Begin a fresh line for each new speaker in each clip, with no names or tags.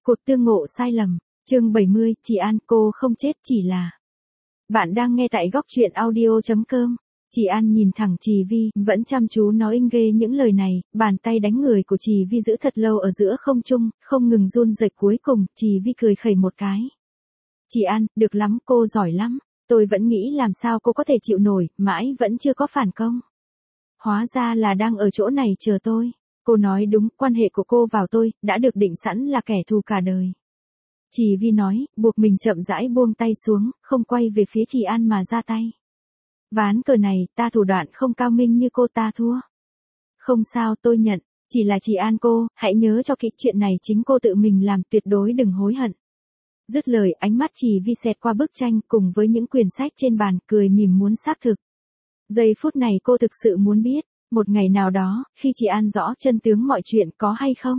Cuộc tương ngộ sai lầm, chương 70, chị An, cô không chết chỉ là... Bạn đang nghe tại góc truyện audio.com. Chị An nhìn thẳng Trì Vi, vẫn chăm chú nói inh ghê những lời này, bàn tay đánh người của Trì Vi giữ thật lâu ở giữa không trung, không ngừng run rẩy. Cuối cùng, Trì Vi cười khẩy một cái. Chị An, được lắm, cô giỏi lắm. Tôi vẫn nghĩ làm sao cô có thể chịu nổi, mãi vẫn chưa có phản công. Hóa ra là đang ở chỗ này chờ tôi. Cô nói đúng, quan hệ của cô vào tôi, đã được định sẵn là kẻ thù cả đời. Trì Vi nói, buộc mình chậm rãi buông tay xuống, không quay về phía chị An mà ra tay. Ván cờ này, ta thủ đoạn không cao minh như cô, ta thua. Không sao, tôi nhận, chỉ là chị An cô, hãy nhớ cho kỹ, chuyện này chính cô tự mình làm, tuyệt đối đừng hối hận. Dứt lời, ánh mắt Trì Vi xẹt qua bức tranh cùng với những quyển sách trên bàn, cười mỉm muốn xác thực. Giây phút này cô thực sự muốn biết, một ngày nào đó, khi chị An rõ chân tướng mọi chuyện có hay không?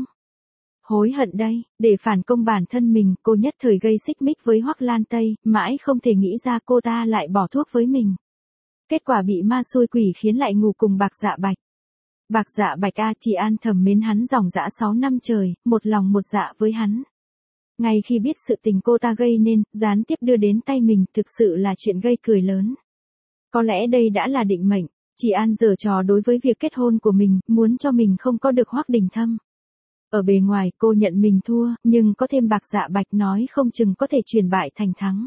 Hối hận đây, để phản công bản thân mình, cô nhất thời gây xích mích với Hoắc Lan Tây, mãi không thể nghĩ ra cô ta lại bỏ thuốc với mình. Kết quả bị ma xui quỷ khiến lại ngủ cùng Bạc Dạ Bạch. Bạc Dạ Bạch a, chị An thầm mến hắn dòng dã 6 năm trời, một lòng một dạ với hắn. Ngay khi biết sự tình cô ta gây nên, gián tiếp đưa đến tay mình, thực sự là chuyện gây cười lớn. Có lẽ đây đã là định mệnh, chị An giở trò đối với việc kết hôn của mình, muốn cho mình không có được Hoắc Đình Thâm. Ở bề ngoài cô nhận mình thua, nhưng có thêm Bạc Dạ Bạch nói không chừng có thể chuyển bại thành thắng.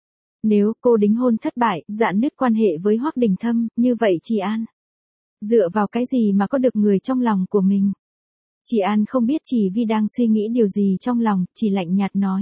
Nếu cô đính hôn thất bại, rạn nứt quan hệ với Hoắc Đình Thâm, như vậy chị An dựa vào cái gì mà có được người trong lòng của mình? Chị An không biết Trì Vi đang suy nghĩ điều gì trong lòng, chỉ lạnh nhạt nói.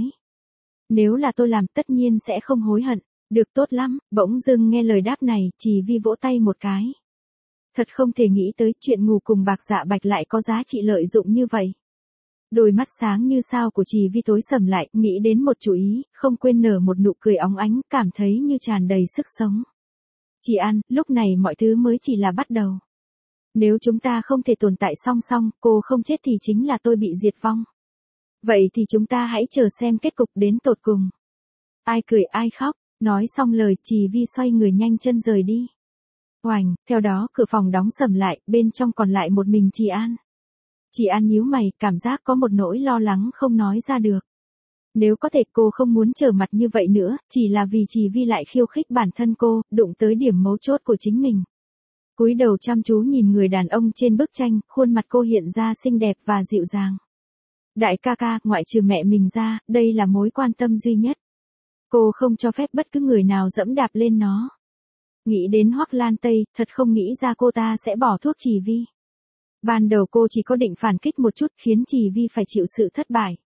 Nếu là tôi làm tất nhiên sẽ không hối hận. Được, tốt lắm. Bỗng dưng nghe lời đáp này, Trì Vi vỗ tay một cái. Thật không thể nghĩ tới chuyện ngủ cùng Bạc Dạ Bạch lại có giá trị lợi dụng như vậy. Đôi mắt sáng như sao của Trì Vi tối sầm lại, nghĩ đến một chủ ý, không quên nở một nụ cười óng ánh, cảm thấy như tràn đầy sức sống. Chị An, lúc này mọi thứ mới chỉ là bắt đầu. Nếu chúng ta không thể tồn tại song song, cô không chết thì chính là tôi bị diệt vong. Vậy thì chúng ta hãy chờ xem kết cục đến tột cùng. Ai cười ai khóc, nói xong lời, Trì Vi xoay người nhanh chân rời đi. Oành, theo đó cửa phòng đóng sầm lại, bên trong còn lại một mình chị An. Chị An nhíu mày, cảm giác có một nỗi lo lắng không nói ra được. Nếu có thể cô không muốn trở mặt như vậy nữa, chỉ là vì Trì Vi lại khiêu khích bản thân cô, đụng tới điểm mấu chốt của chính mình. Cúi đầu chăm chú nhìn người đàn ông trên bức tranh, khuôn mặt cô hiện ra xinh đẹp và dịu dàng. Đại ca ca, ngoại trừ mẹ mình ra, đây là mối quan tâm duy nhất. Cô không cho phép bất cứ người nào dẫm đạp lên nó. Nghĩ đến Hoắc Lan Tây, thật không nghĩ ra cô ta sẽ bỏ thuốc Trì Vi. Ban đầu cô chỉ có định phản kích một chút, khiến Trì Vi phải chịu sự thất bại.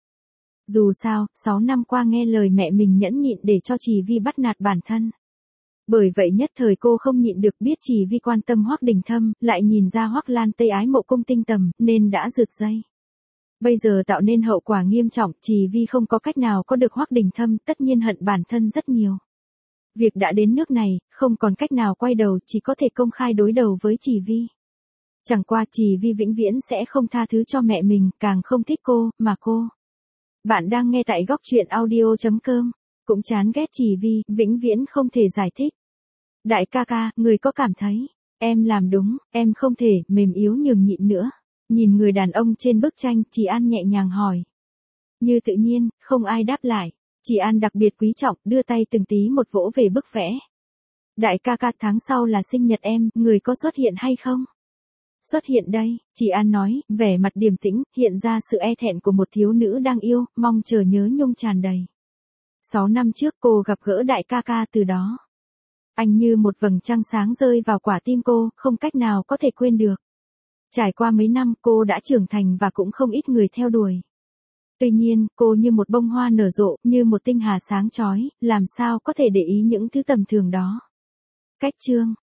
Dù sao, 6 năm qua nghe lời mẹ mình nhẫn nhịn để cho Trì Vi bắt nạt bản thân. Bởi vậy nhất thời cô không nhịn được, biết Trì Vi quan tâm Hoắc Đình Thâm, lại nhìn ra Hoắc Lan Tây ái mộ Cung Tinh Tầm, nên đã rượt dây. Bây giờ tạo nên hậu quả nghiêm trọng, Trì Vi không có cách nào có được Hoắc Đình Thâm, tất nhiên hận bản thân rất nhiều. Việc đã đến nước này, không còn cách nào quay đầu, chỉ có thể công khai đối đầu với Trì Vi. Chẳng qua Trì Vi vĩnh viễn sẽ không tha thứ cho mẹ mình, càng không thích cô, mà cô. Bạn đang nghe tại góc truyện audio.com. Cũng chán ghét Trì Vi, vĩnh viễn không thể giải thích. Đại ca ca, người có cảm thấy, em làm đúng, em không thể, mềm yếu nhường nhịn nữa. Nhìn người đàn ông trên bức tranh, chị An nhẹ nhàng hỏi. Như tự nhiên, không ai đáp lại. Chị An đặc biệt quý trọng, đưa tay từng tí một vỗ về bức vẽ. Đại ca ca, tháng sau là sinh nhật em, người có xuất hiện hay không? Xuất hiện đây, chị An nói, vẻ mặt điềm tĩnh, hiện ra sự e thẹn của một thiếu nữ đang yêu, mong chờ nhớ nhung tràn đầy. 6 năm trước cô gặp gỡ đại ca ca, từ đó. Anh như một vầng trăng sáng rơi vào quả tim cô, không cách nào có thể quên được. Trải qua mấy năm cô đã trưởng thành và cũng không ít người theo đuổi. Tuy nhiên, cô như một bông hoa nở rộ, như một tinh hà sáng chói, làm sao có thể để ý những thứ tầm thường đó. Cách chương,